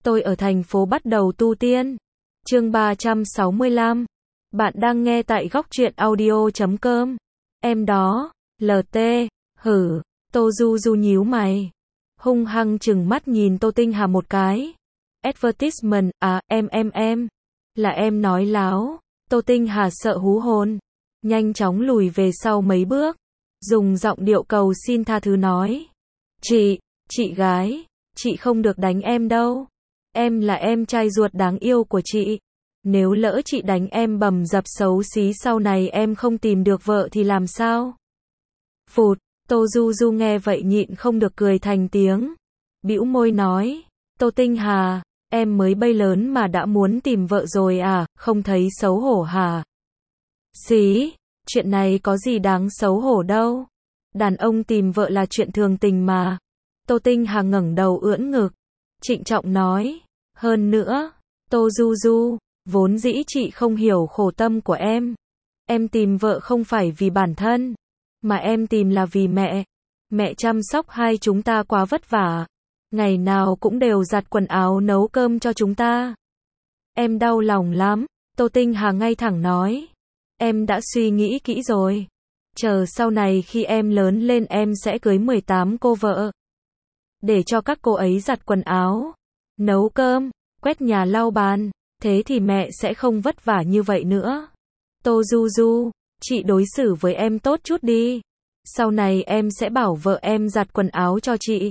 Tôi ở thành phố bắt đầu tu tiên. Chương 365. Bạn đang nghe tại góc truyện audio.com. Em đó, LT, hử, Tô Du Du nhíu mày. Hung hăng chừng mắt nhìn Tô Tinh Hà một cái. Advertisement, à, em. Là em nói láo. Tô Tinh Hà sợ hú hồn. Nhanh chóng lùi về sau mấy bước. Dùng giọng điệu cầu xin tha thứ nói. Chị gái, chị không được đánh em đâu. Em là em trai ruột đáng yêu của chị. Nếu lỡ chị đánh em bầm dập xấu xí sau này em không tìm được vợ thì làm sao? Phụt, Tô Du Du nghe vậy nhịn không được cười thành tiếng. Bĩu môi nói, Tô Tinh Hà, em mới bay lớn mà đã muốn tìm vợ rồi à, không thấy xấu hổ hả? Xí, chuyện này có gì đáng xấu hổ đâu. Đàn ông tìm vợ là chuyện thường tình mà. Tô Tinh Hà ngẩng đầu ưỡn ngực, trịnh trọng nói, hơn nữa, Tô Du Du, vốn dĩ chị không hiểu khổ tâm của em. Em tìm vợ không phải vì bản thân, mà em tìm là vì mẹ. Mẹ chăm sóc hai chúng ta quá vất vả. Ngày nào cũng đều giặt quần áo nấu cơm cho chúng ta. Em đau lòng lắm, Tô Tinh Hà ngay thẳng nói. Em đã suy nghĩ kỹ rồi. Chờ sau này khi em lớn lên em sẽ cưới 18 cô vợ. Để cho các cô ấy giặt quần áo, nấu cơm, quét nhà lau bàn. Thế thì mẹ sẽ không vất vả như vậy nữa. Tô Du Du, chị đối xử với em tốt chút đi. Sau này em sẽ bảo vợ em giặt quần áo cho chị.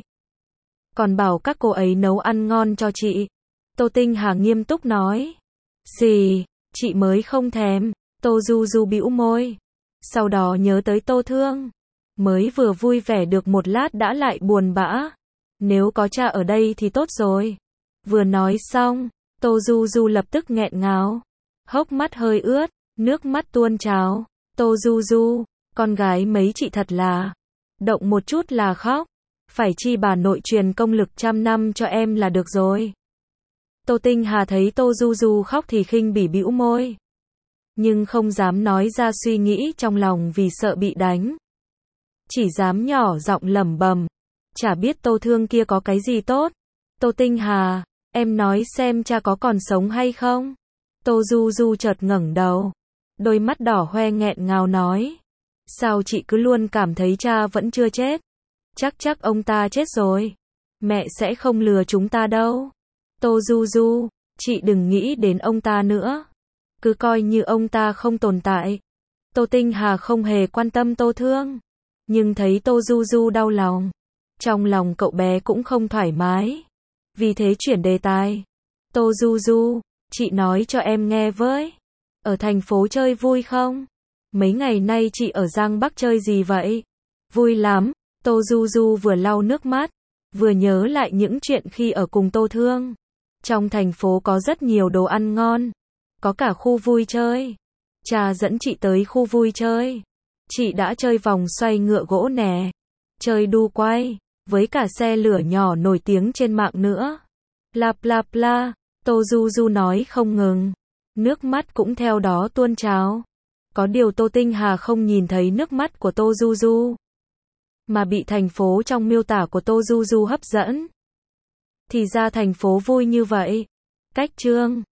Còn bảo các cô ấy nấu ăn ngon cho chị. Tô Tinh Hà nghiêm túc nói. Xì, chị mới không thèm. Tô Du Du bĩu môi. Sau đó nhớ tới Tô Thương. Mới vừa vui vẻ được một lát đã lại buồn bã. Nếu có cha ở đây thì tốt rồi. Vừa nói xong, Tô Du Du lập tức nghẹn ngào. Hốc mắt hơi ướt, nước mắt tuôn trào. Tô Du Du, con gái mấy chị thật là động một chút là khóc. Phải chi bà nội truyền công lực 100 năm cho em là được rồi. Tô Tinh Hà thấy Tô Du Du khóc thì khinh bỉ bĩu môi. Nhưng không dám nói ra suy nghĩ trong lòng vì sợ bị đánh. Chỉ dám nhỏ giọng lẩm bẩm. Chả biết Tô Thương kia có cái gì tốt. Tô Tinh Hà, em nói xem cha có còn sống hay không? Tô Du Du chợt ngẩng đầu. Đôi mắt đỏ hoe nghẹn ngào nói. Sao chị cứ luôn cảm thấy cha vẫn chưa chết? Chắc ông ta chết rồi. Mẹ sẽ không lừa chúng ta đâu. Tô Du Du, chị đừng nghĩ đến ông ta nữa. Cứ coi như ông ta không tồn tại. Tô Tinh Hà không hề quan tâm Tô Thương. Nhưng thấy Tô Du Du đau lòng. Trong lòng cậu bé cũng không thoải mái. Vì thế chuyển đề tài. Tô Du Du, chị nói cho em nghe với. Ở thành phố chơi vui không? Mấy ngày nay chị ở Giang Bắc chơi gì vậy? Vui lắm. Tô Du Du vừa lau nước mắt, vừa nhớ lại những chuyện khi ở cùng Tô Thương. Trong thành phố có rất nhiều đồ ăn ngon. Có cả khu vui chơi. Cha dẫn chị tới khu vui chơi. Chị đã chơi vòng xoay ngựa gỗ nè. Chơi đu quay. Với cả xe lửa nhỏ nổi tiếng trên mạng nữa. Bla. Tô Du Du nói không ngừng. Nước mắt cũng theo đó tuôn trào. Có điều Tô Tinh Hà không nhìn thấy nước mắt của Tô Du Du. Mà bị thành phố trong miêu tả của Tô Du Du hấp dẫn. Thì ra thành phố vui như vậy. Cách chương